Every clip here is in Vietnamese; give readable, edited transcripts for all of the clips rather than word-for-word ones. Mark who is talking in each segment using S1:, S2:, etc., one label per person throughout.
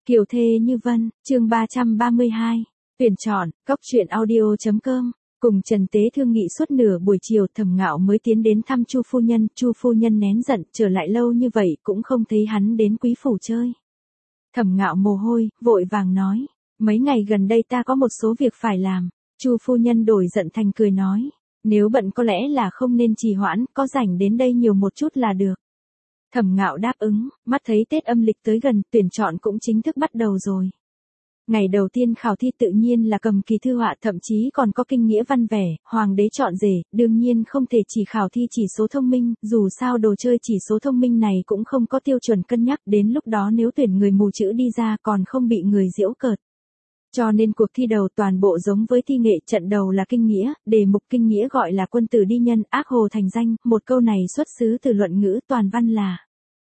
S1: Kiều thê như vân, chương 332. Tuyển chọn, góc truyện audio.com. Cùng Trần Tế thương nghị suốt nửa buổi chiều, Thẩm Ngạo mới tiến đến thăm Chu phu nhân. Chu phu nhân nén giận, trở lại lâu như vậy cũng không thấy hắn đến quý phủ chơi. Thẩm Ngạo mồ hôi, vội vàng nói, mấy ngày gần đây ta có một số việc phải làm. Chu phu nhân đổi giận thành cười nói, nếu bận có lẽ là không nên trì hoãn, có rảnh đến đây nhiều một chút là được. Thẩm Ngạo đáp ứng, mắt thấy Tết âm lịch tới gần, tuyển chọn cũng chính thức bắt đầu rồi. Ngày đầu tiên khảo thi tự nhiên là cầm kỳ thư họa, thậm chí còn có kinh nghĩa văn vẻ, hoàng đế chọn rể, đương nhiên không thể chỉ khảo thi chỉ số thông minh, dù sao đồ chơi chỉ số thông minh này cũng không có tiêu chuẩn cân nhắc, đến lúc đó nếu tuyển người mù chữ đi ra còn không bị người giễu cợt. Cho nên cuộc thi đầu toàn bộ giống với thi nghệ, trận đầu là kinh nghĩa, đề mục kinh nghĩa gọi là quân tử đi nhân, ác hồ thành danh, một câu này xuất xứ từ luận ngữ, toàn văn là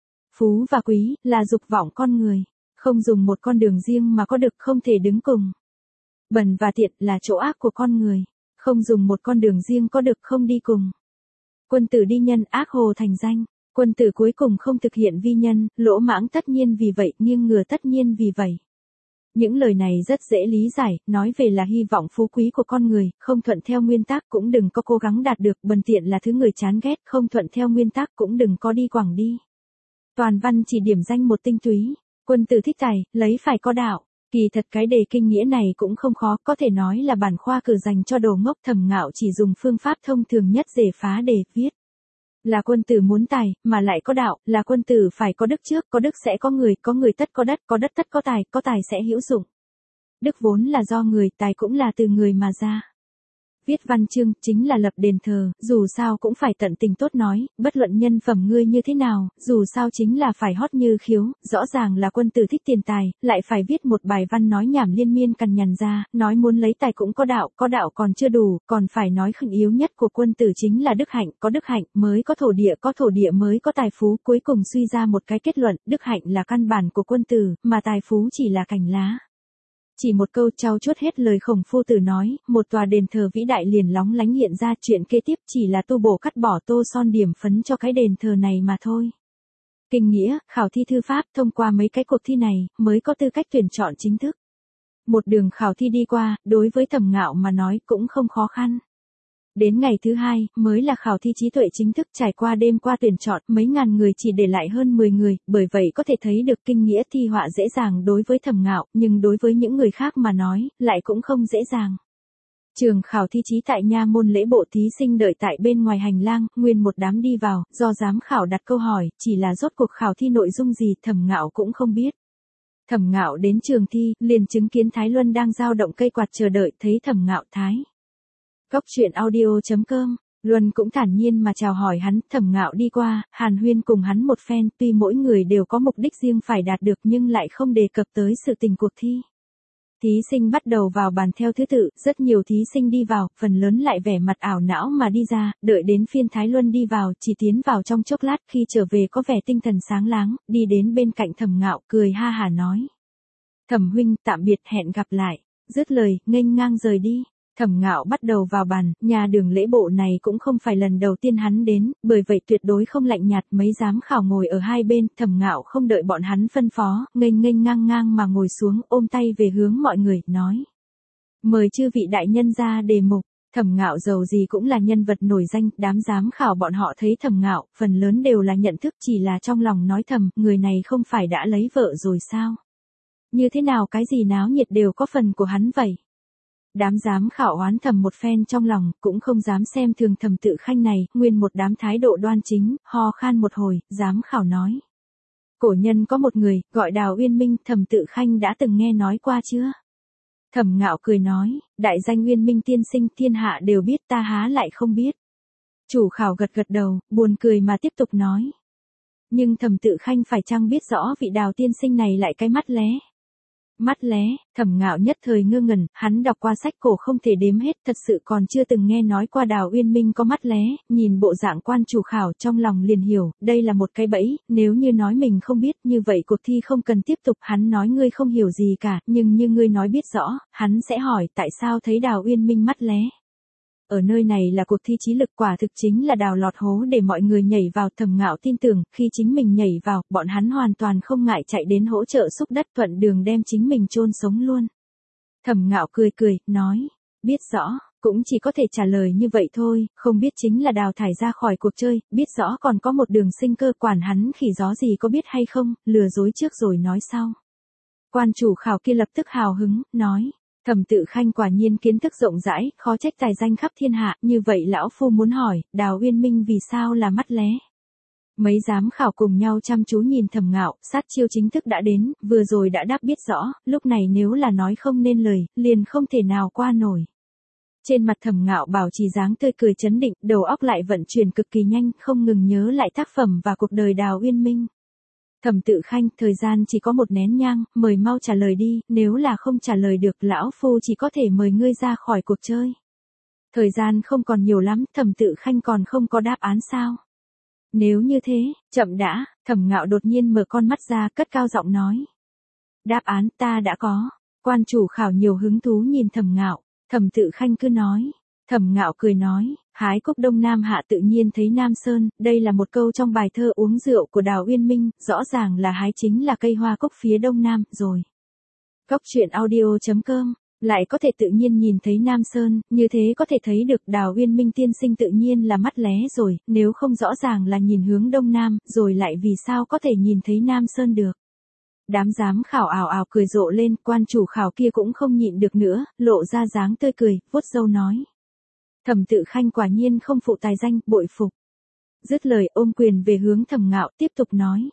S1: phú và quý, là dục vọng con người, không dùng một con đường riêng mà có được, không thể đứng cùng. Bẩn và tiện là chỗ ác của con người, không dùng một con đường riêng có được, không đi cùng. Quân tử đi nhân, ác hồ thành danh, quân tử cuối cùng không thực hiện vi nhân, lỗ mãng tất nhiên vì vậy, nghiêng ngửa tất nhiên vì vậy. Những lời này rất dễ lý giải, nói về là hy vọng phú quý của con người, không thuận theo nguyên tắc cũng đừng có cố gắng đạt được, bần tiện là thứ người chán ghét, không thuận theo nguyên tắc cũng đừng có đi quẳng đi. Toàn văn chỉ điểm danh một tinh túy, quân tử thích tài, lấy phải có đạo. Kỳ thật cái đề kinh nghĩa này cũng không khó, có thể nói là bản khoa cử dành cho đồ ngốc. Thẩm Ngạo chỉ dùng phương pháp thông thường nhất để phá đề, viết. Là quân tử muốn tài, mà lại có đạo, là quân tử phải có đức trước, có đức sẽ có người tất có đất tất có tài sẽ hữu dụng. Đức vốn là do người, tài cũng là từ người mà ra. Viết văn chương, chính là lập đền thờ, dù sao cũng phải tận tình tốt nói, bất luận nhân phẩm ngươi như thế nào, dù sao chính là phải hót như khiếu, rõ ràng là quân tử thích tiền tài, lại phải viết một bài văn nói nhảm liên miên cằn nhằn ra, nói muốn lấy tài cũng có đạo còn chưa đủ, còn phải nói khẩn yếu nhất của quân tử chính là đức hạnh, có đức hạnh mới có thổ địa mới có tài phú, cuối cùng suy ra một cái kết luận, đức hạnh là căn bản của quân tử, mà tài phú chỉ là cành lá. Chỉ một câu trau chuốt hết lời Khổng Phu Tử nói, một tòa đền thờ vĩ đại liền lóng lánh hiện ra, chuyện kế tiếp chỉ là tu bổ cắt bỏ tô son điểm phấn cho cái đền thờ này mà thôi. Kinh nghĩa, khảo thi thư pháp, thông qua mấy cái cuộc thi này, mới có tư cách tuyển chọn chính thức. Một đường khảo thi đi qua, đối với Thẩm Ngạo mà nói cũng không khó khăn. Đến ngày thứ hai, mới là khảo thi trí tuệ chính thức, trải qua đêm qua tuyển chọn, mấy ngàn người chỉ để lại hơn 10 người, bởi vậy có thể thấy được kinh nghĩa thi họa dễ dàng đối với Thẩm Ngạo, nhưng đối với những người khác mà nói, lại cũng không dễ dàng. Trường khảo thi trí tại nha môn lễ bộ, thí sinh đợi tại bên ngoài hành lang, nguyên một đám đi vào, do giám khảo đặt câu hỏi, chỉ là rốt cuộc khảo thi nội dung gì, Thẩm Ngạo cũng không biết. Thẩm Ngạo đến trường thi, liền chứng kiến Thái Luân đang dao động cây quạt chờ đợi, thấy Thẩm Ngạo Thái. Góc truyện audio.com, Luân cũng thản nhiên mà chào hỏi hắn. Thẩm Ngạo đi qua, hàn huyên cùng hắn một phen, tuy mỗi người đều có mục đích riêng phải đạt được nhưng lại không đề cập tới sự tình cuộc thi. Thí sinh bắt đầu vào bàn theo thứ tự, rất nhiều thí sinh đi vào, phần lớn lại vẻ mặt ảo não mà đi ra, đợi đến phiên Thái Luân đi vào, chỉ tiến vào trong chốc lát, khi trở về có vẻ tinh thần sáng láng, đi đến bên cạnh Thẩm Ngạo, cười ha hả nói. Thẩm huynh, tạm biệt, hẹn gặp lại. Dứt lời, nghênh ngang rời đi. Thẩm Ngạo bắt đầu vào bàn, nhà đường lễ bộ này cũng không phải lần đầu tiên hắn đến, bởi vậy tuyệt đối không lạnh nhạt, mấy giám khảo ngồi ở hai bên, Thẩm Ngạo không đợi bọn hắn phân phó, nghênh ngang ngang mà ngồi xuống, ôm tay về hướng mọi người, nói. Mời chư vị đại nhân ra đề mục. Thẩm Ngạo dầu gì cũng là nhân vật nổi danh, đám giám khảo bọn họ thấy Thẩm Ngạo, phần lớn đều là nhận thức, chỉ là trong lòng nói thầm, người này không phải đã lấy vợ rồi sao? Như thế nào cái gì náo nhiệt đều có phần của hắn vậy? Đám giám khảo oán thầm một phen trong lòng, cũng không dám xem thường Thẩm Tự Khanh này, nguyên một đám thái độ đoan chính, ho khan một hồi, giám khảo nói. Cổ nhân có một người, gọi Đào Uyên Minh, Thẩm Tự Khanh đã từng nghe nói qua chưa? Thẩm Ngạo cười nói, đại danh Uyên Minh tiên sinh thiên hạ đều biết, ta há lại không biết. Chủ khảo gật gật đầu, buồn cười mà tiếp tục nói. Nhưng Thẩm Tự Khanh phải chăng biết rõ vị Đào tiên sinh này lại cái mắt lé? Mắt lé, Thẩm Ngạo nhất thời ngơ ngẩn, hắn đọc qua sách cổ không thể đếm hết, thật sự còn chưa từng nghe nói qua Đào Uyên Minh có mắt lé, nhìn bộ dạng quan chủ khảo trong lòng liền hiểu, đây là một cái bẫy, nếu như nói mình không biết, như vậy cuộc thi không cần tiếp tục, hắn nói ngươi không hiểu gì cả, nhưng như ngươi nói biết rõ, hắn sẽ hỏi tại sao thấy Đào Uyên Minh mắt lé. ở nơi này là cuộc thi trí lực, quả thực chính là đào lọt hố để mọi người nhảy vào. Thẩm Ngạo tin tưởng, khi chính mình nhảy vào, bọn hắn hoàn toàn không ngại chạy đến hỗ trợ xúc đất, thuận đường đem chính mình chôn sống luôn. Thẩm Ngạo cười cười, nói, biết rõ, cũng chỉ có thể trả lời như vậy thôi, không biết chính là đào thải ra khỏi cuộc chơi, biết rõ còn có một đường sinh cơ, quản hắn khỉ gió gì có biết hay không, lừa dối trước rồi nói sau. Quan chủ khảo kia lập tức hào hứng, nói, Thẩm Tự Khanh quả nhiên kiến thức rộng rãi, khó trách tài danh khắp thiên hạ, như vậy lão phu muốn hỏi, Đào Uyên Minh vì sao là mắt lé? Mấy giám khảo cùng nhau chăm chú nhìn Thẩm Ngạo, sát chiêu chính thức đã đến, vừa rồi đã đáp biết rõ, lúc này nếu là nói không nên lời, liền không thể nào qua nổi. Trên mặt Thẩm Ngạo bảo trì dáng tươi cười trấn định, đầu óc lại vận chuyển cực kỳ nhanh, không ngừng nhớ lại tác phẩm và cuộc đời Đào Uyên Minh. Thẩm Tự Khanh, thời gian chỉ có một nén nhang, mời mau trả lời đi, nếu là không trả lời được, lão phu chỉ có thể mời ngươi ra khỏi cuộc chơi. Thời gian không còn nhiều lắm, Thẩm Tự Khanh còn không có đáp án sao? Nếu như thế, chậm đã, Thẩm Ngạo đột nhiên mở con mắt ra, cất cao giọng nói. Đáp án ta đã có. Quan chủ khảo nhiều hứng thú nhìn Thẩm Ngạo, Thẩm Tự Khanh cứ nói. Thẩm Ngạo cười nói, hái cúc đông nam hạ tự nhiên thấy Nam Sơn, đây là một câu trong bài thơ uống rượu của Đào Uyên Minh, rõ ràng là hái chính là cây hoa cúc phía đông nam, rồi. Cốc truyện audio.com, lại có thể tự nhiên nhìn thấy Nam Sơn, như thế có thể thấy được Đào Uyên Minh tiên sinh tự nhiên là mắt lé rồi, nếu không rõ ràng là nhìn hướng đông nam, rồi lại vì sao có thể nhìn thấy Nam Sơn được. Đám giám khảo ào ào cười rộ lên, quan chủ khảo kia cũng không nhịn được nữa, lộ ra dáng tươi cười, vuốt râu nói. Thẩm Tự Khanh quả nhiên không phụ tài danh, bội phục. Dứt lời ôm quyền về hướng Thẩm Ngạo, tiếp tục nói.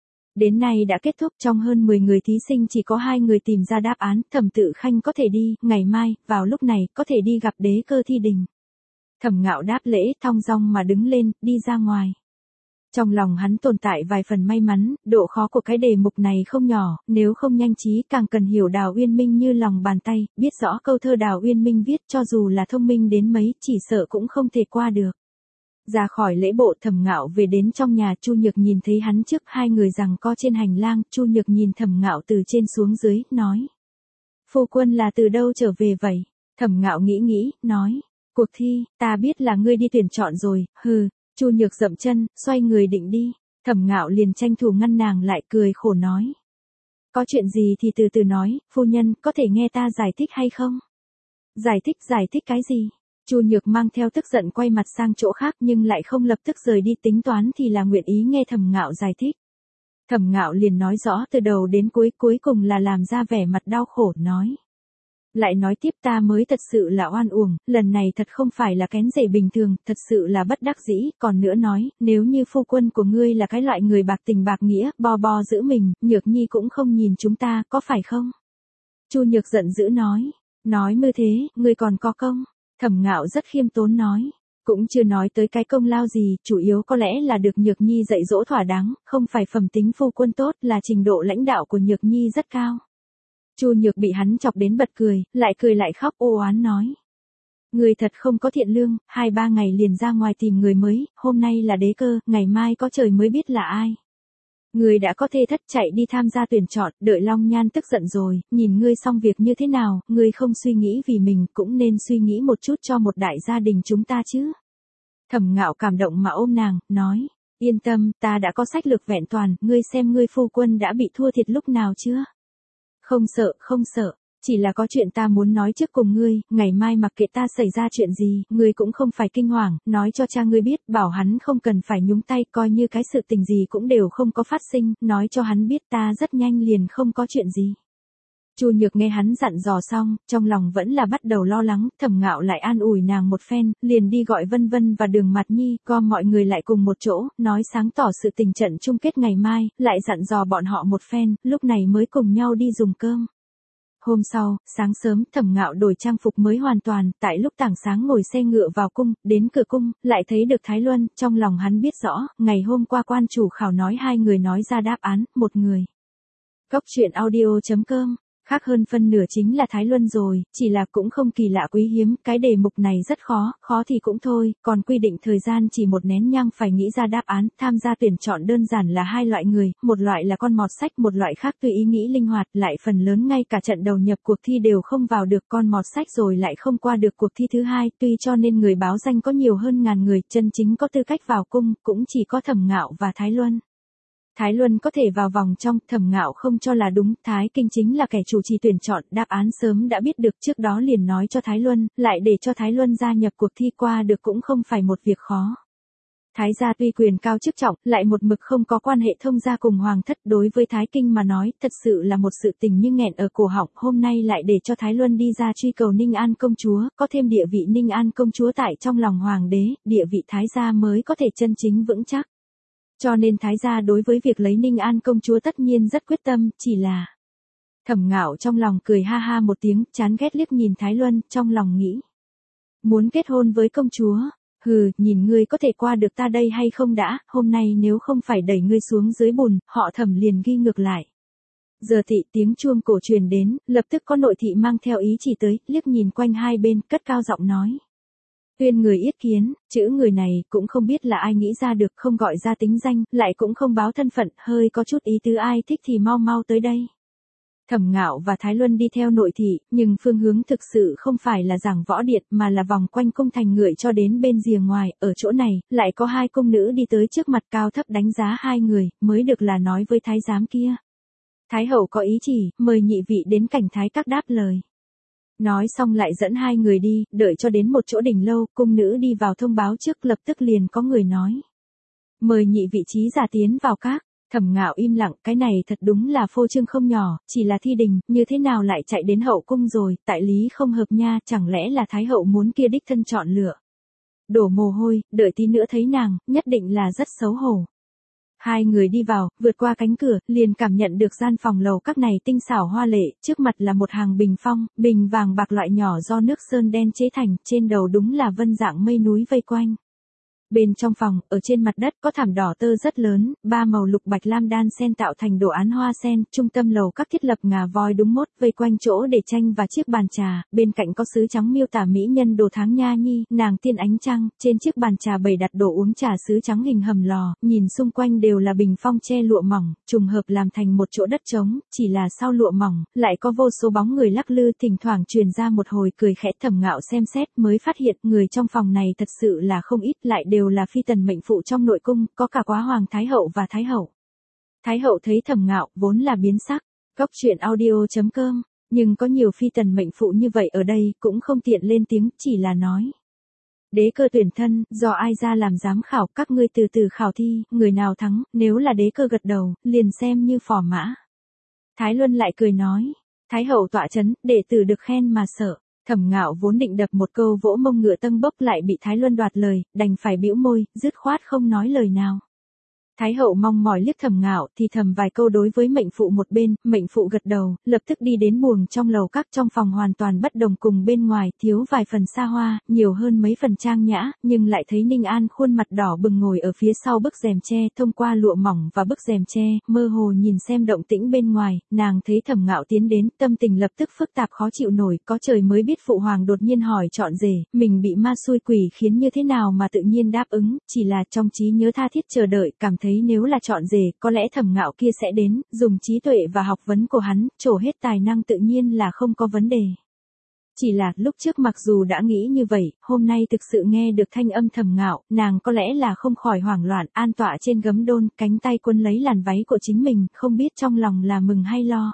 S1: Đến nay đã kết thúc, trong hơn 10 người thí sinh chỉ có 2 người tìm ra đáp án, Thẩm Tự Khanh có thể đi, ngày mai, vào lúc này, có thể đi gặp đế cơ thi đình. Thẩm Ngạo đáp lễ, thong dong mà đứng lên, đi ra ngoài. Trong lòng hắn tồn tại vài phần may mắn, độ khó của cái đề mục này không nhỏ, nếu không nhanh trí càng cần hiểu Đào Uyên Minh như lòng bàn tay, biết rõ câu thơ Đào Uyên Minh viết cho dù là thông minh đến mấy, chỉ sợ cũng không thể qua được. Ra khỏi lễ bộ, Thẩm Ngạo về đến trong nhà, Chu Nhược nhìn thấy hắn trước, hai người giằng co trên hành lang, Chu Nhược nhìn Thẩm Ngạo từ trên xuống dưới, nói. Phu quân là từ đâu trở về vậy? Thẩm Ngạo nghĩ, nói. Cuộc thi, ta biết là ngươi đi tuyển chọn rồi, hừ. Chu Nhược dậm chân, xoay người định đi. Thẩm Ngạo liền tranh thủ ngăn nàng lại, cười khổ nói. Có chuyện gì thì từ từ nói, phu nhân, có thể nghe ta giải thích hay không? Giải thích cái gì? Chu Nhược mang theo tức giận quay mặt sang chỗ khác nhưng lại không lập tức rời đi, tính toán thì là nguyện ý nghe Thẩm Ngạo giải thích. Thẩm Ngạo liền nói rõ từ đầu đến cuối, cuối cùng là làm ra vẻ mặt đau khổ, nói. Lại nói tiếp, ta mới thật sự là oan uổng, lần này thật không phải là kén rể bình thường, thật sự là bất đắc dĩ, còn nữa nói, nếu như phu quân của ngươi là cái loại người bạc tình bạc nghĩa, bo giữ mình, Nhược Nhi cũng không nhìn chúng ta, có phải không? Chu Nhược giận dữ nói như thế, ngươi còn có công? Thẩm Ngạo rất khiêm tốn nói, cũng chưa nói tới cái công lao gì, chủ yếu có lẽ là được Nhược Nhi dạy dỗ thỏa đáng, không phải phẩm tính phu quân tốt, là trình độ lãnh đạo của Nhược Nhi rất cao. Chu Nhược bị hắn chọc đến bật cười lại khóc, ô oán nói. Người thật không có thiện lương, 2-3 ngày liền ra ngoài tìm người mới, hôm nay là đế cơ, ngày mai có trời mới biết là ai. Người đã có thê thất, chạy đi tham gia tuyển chọn, đợi Long Nhan tức giận rồi, nhìn ngươi xong việc như thế nào, ngươi không suy nghĩ vì mình, cũng nên suy nghĩ một chút cho một đại gia đình chúng ta chứ. Thẩm Ngạo cảm động mà ôm nàng, nói, yên tâm, ta đã có sách lược vẹn toàn, ngươi xem ngươi phu quân đã bị thua thiệt lúc nào chưa? Không sợ, chỉ là có chuyện ta muốn nói trước cùng ngươi, ngày mai mặc kệ ta xảy ra chuyện gì, ngươi cũng không phải kinh hoàng, nói cho cha ngươi biết, bảo hắn không cần phải nhúng tay, coi như cái sự tình gì cũng đều không có phát sinh, nói cho hắn biết ta rất nhanh liền không có chuyện gì. Chu Nhược nghe hắn dặn dò xong, trong lòng vẫn là bắt đầu lo lắng, Thẩm Ngạo lại an ủi nàng một phen, liền đi gọi Vân Vân và Đường Mạt Nhi, gom mọi người lại cùng một chỗ, nói sáng tỏ sự tình trận chung kết ngày mai, lại dặn dò bọn họ một phen, lúc này mới cùng nhau đi dùng cơm. Hôm sau, sáng sớm, Thẩm Ngạo đổi trang phục mới hoàn toàn, tại lúc tảng sáng ngồi xe ngựa vào cung, đến cửa cung, lại thấy được Thái Luân, trong lòng hắn biết rõ, ngày hôm qua quan chủ khảo nói 2 người nói ra đáp án, 1 người. Cốc truyện audio.com Khác hơn phân nửa chính là Thái Luân rồi, chỉ là cũng không kỳ lạ quý hiếm, cái đề mục này rất khó, khó thì cũng thôi, còn quy định thời gian chỉ một nén nhang phải nghĩ ra đáp án, tham gia tuyển chọn đơn giản là hai loại người, một loại là con mọt sách, một loại khác tùy ý nghĩ linh hoạt, lại phần lớn ngay cả trận đầu nhập cuộc thi đều không vào được, con mọt sách rồi lại không qua được cuộc thi thứ hai, tuy cho nên người báo danh có nhiều hơn ngàn người, chân chính có tư cách vào cung, cũng chỉ có Thẩm Ngạo và Thái Luân. Thái Luân có thể vào vòng trong, Thẩm Ngạo không cho là đúng, Thái Kinh chính là kẻ chủ trì tuyển chọn, đáp án sớm đã biết được trước đó liền nói cho Thái Luân, lại để cho Thái Luân gia nhập cuộc thi qua được cũng không phải một việc khó. Thái gia tuy quyền cao chức trọng, lại một mực không có quan hệ thông gia cùng hoàng thất, đối với Thái Kinh mà nói, thật sự là một sự tình như nghẹn ở cổ họng, hôm nay lại để cho Thái Luân đi ra truy cầu Ninh An công chúa, có thêm địa vị Ninh An công chúa tại trong lòng hoàng đế, địa vị Thái gia mới có thể chân chính vững chắc. Cho nên Thái gia đối với việc lấy Ninh An công chúa tất nhiên rất quyết tâm, chỉ là Thẩm Ngạo trong lòng cười ha ha một tiếng, chán ghét liếc nhìn Thái Luân, trong lòng nghĩ. Muốn kết hôn với công chúa, hừ, nhìn ngươi có thể qua được ta đây hay không đã, hôm nay nếu không phải đẩy ngươi xuống dưới bùn, họ Thẩm liền ghi ngược lại. Giờ thị tiếng chuông cổ truyền đến, lập tức có nội thị mang theo ý chỉ tới, liếc nhìn quanh hai bên, cất cao giọng nói. Tuyên người yết kiến, chữ người này cũng không biết là ai nghĩ ra được, không gọi ra tính danh, lại cũng không báo thân phận, hơi có chút ý tứ, ai thích thì mau mau tới đây. Thẩm Ngạo và Thái Luân đi theo nội thị, nhưng phương hướng thực sự không phải là giảng võ điện mà là vòng quanh cung thành ngựa cho đến bên rìa ngoài, ở chỗ này, lại có hai cung nữ đi tới trước mặt cao thấp đánh giá hai người, mới được là nói với thái giám kia. Thái hậu có ý chỉ, mời nhị vị đến cảnh thái các đáp lời. Nói xong lại dẫn hai người đi, đợi cho đến một chỗ đỉnh lâu, cung nữ đi vào thông báo trước, lập tức liền có người nói. Mời nhị vị trí giả tiến vào các. Thẩm Ngạo im lặng, cái này thật đúng là phô trương không nhỏ, chỉ là thi đình, như thế nào lại chạy đến hậu cung rồi, tại lý không hợp nha, chẳng lẽ là thái hậu muốn kia đích thân chọn lựa. Đổ mồ hôi, đợi tí nữa thấy nàng, nhất định là rất xấu hổ. Hai người đi vào, vượt qua cánh cửa, liền cảm nhận được gian phòng lầu các này tinh xảo hoa lệ, trước mặt là một hàng bình phong, bình vàng bạc loại nhỏ do nước sơn đen chế thành, trên đầu đúng là vân dạng mây núi vây quanh. Bên trong phòng, ở trên mặt đất có thảm đỏ tơ rất lớn, ba màu lục bạch lam đan sen tạo thành đồ án hoa sen, trung tâm lầu các thiết lập ngà voi đúng mốt, vây quanh chỗ để tranh và chiếc bàn trà, bên cạnh có sứ trắng miêu tả mỹ nhân đồ tháng nha nhi, nàng tiên ánh trăng, trên chiếc bàn trà bày đặt đồ uống trà sứ trắng hình hầm lò, nhìn xung quanh đều là bình phong che lụa mỏng, trùng hợp làm thành một chỗ đất trống, chỉ là sau lụa mỏng, lại có vô số bóng người lắc lư, thỉnh thoảng truyền ra một hồi cười khẽ. Thẩm Ngạo xem xét mới phát hiện người trong phòng này thật sự là không ít, lại đều là phi tần mệnh phụ trong nội cung, có cả quá hoàng thái hậu và thái hậu. Thái hậu thấy Thẩm Ngạo, vốn là biến sắc, góc truyện audio.com, nhưng có nhiều phi tần mệnh phụ như vậy ở đây, cũng không tiện lên tiếng, chỉ là nói. Đế cơ tuyển thân, do ai ra làm giám khảo, các ngươi từ từ khảo thi, người nào thắng, nếu là đế cơ gật đầu, liền xem như phò mã. Thái Luân lại cười nói, thái hậu tọa chấn, đệ tử được khen mà sợ. Thẩm Ngạo vốn định đập một câu vỗ mông ngựa tâng bốc, lại bị Thái Luân đoạt lời, đành phải bĩu môi, dứt khoát không nói lời nào. Thái hậu mong mỏi liếc Thẩm Ngạo, thì thầm vài câu đối với mệnh phụ một bên, mệnh phụ gật đầu, lập tức đi đến buồng trong lầu các. Trong phòng hoàn toàn bất đồng cùng bên ngoài, thiếu vài phần xa hoa, nhiều hơn mấy phần trang nhã, nhưng lại thấy Ninh An khuôn mặt đỏ bừng ngồi ở phía sau bức rèm tre, thông qua lụa mỏng và bức rèm tre, mơ hồ nhìn xem động tĩnh bên ngoài, nàng thấy Thẩm Ngạo tiến đến, tâm tình lập tức phức tạp khó chịu nổi, có trời mới biết phụ hoàng đột nhiên hỏi chọn rể, mình bị ma xui quỷ khiến như thế nào mà tự nhiên đáp ứng, chỉ là trong trí nhớ tha thiết chờ đợi, cảm thấy nếu là chọn rể, có lẽ Thẩm Ngạo kia sẽ đến, dùng trí tuệ và học vấn của hắn, trổ hết tài năng tự nhiên là không có vấn đề. Chỉ là, lúc trước mặc dù đã nghĩ như vậy, hôm nay thực sự nghe được thanh âm Thẩm Ngạo, nàng có lẽ là không khỏi hoảng loạn, an tọa trên gấm đôn, cánh tay quấn lấy làn váy của chính mình, không biết trong lòng là mừng hay lo.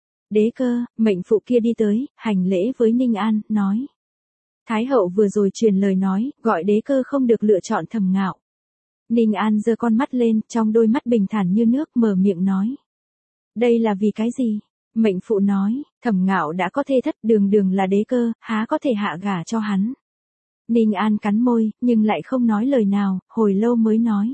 S1: Đế cơ, mệnh phụ kia đi tới, hành lễ với Ninh An, nói. Thái hậu vừa rồi truyền lời nói, gọi đế cơ không được lựa chọn Thẩm Ngạo. Ninh An giơ con mắt lên, trong đôi mắt bình thản như nước, mở miệng nói. Đây là vì cái gì? Mệnh phụ nói, Thẩm Ngạo đã có thê thất, đường đường là đế cơ, há có thể hạ gả cho hắn. Ninh An cắn môi, nhưng lại không nói lời nào, hồi lâu mới nói.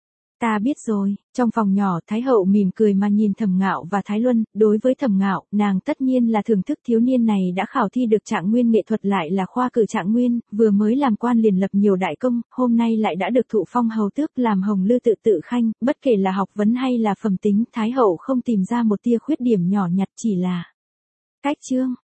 S1: Ta biết rồi. Trong phòng nhỏ, Thái hậu mỉm cười mà nhìn Thẩm Ngạo và Thái Luân, đối với Thẩm Ngạo, nàng tất nhiên là thưởng thức thiếu niên này đã khảo thi được trạng nguyên nghệ thuật, lại là khoa cử trạng nguyên, vừa mới làm quan liền lập nhiều đại công, hôm nay lại đã được thụ phong hầu tước, làm hồng lư tự tự khanh, bất kể là học vấn hay là phẩm tính, Thái hậu không tìm ra một tia khuyết điểm nhỏ nhặt, chỉ là Cách chương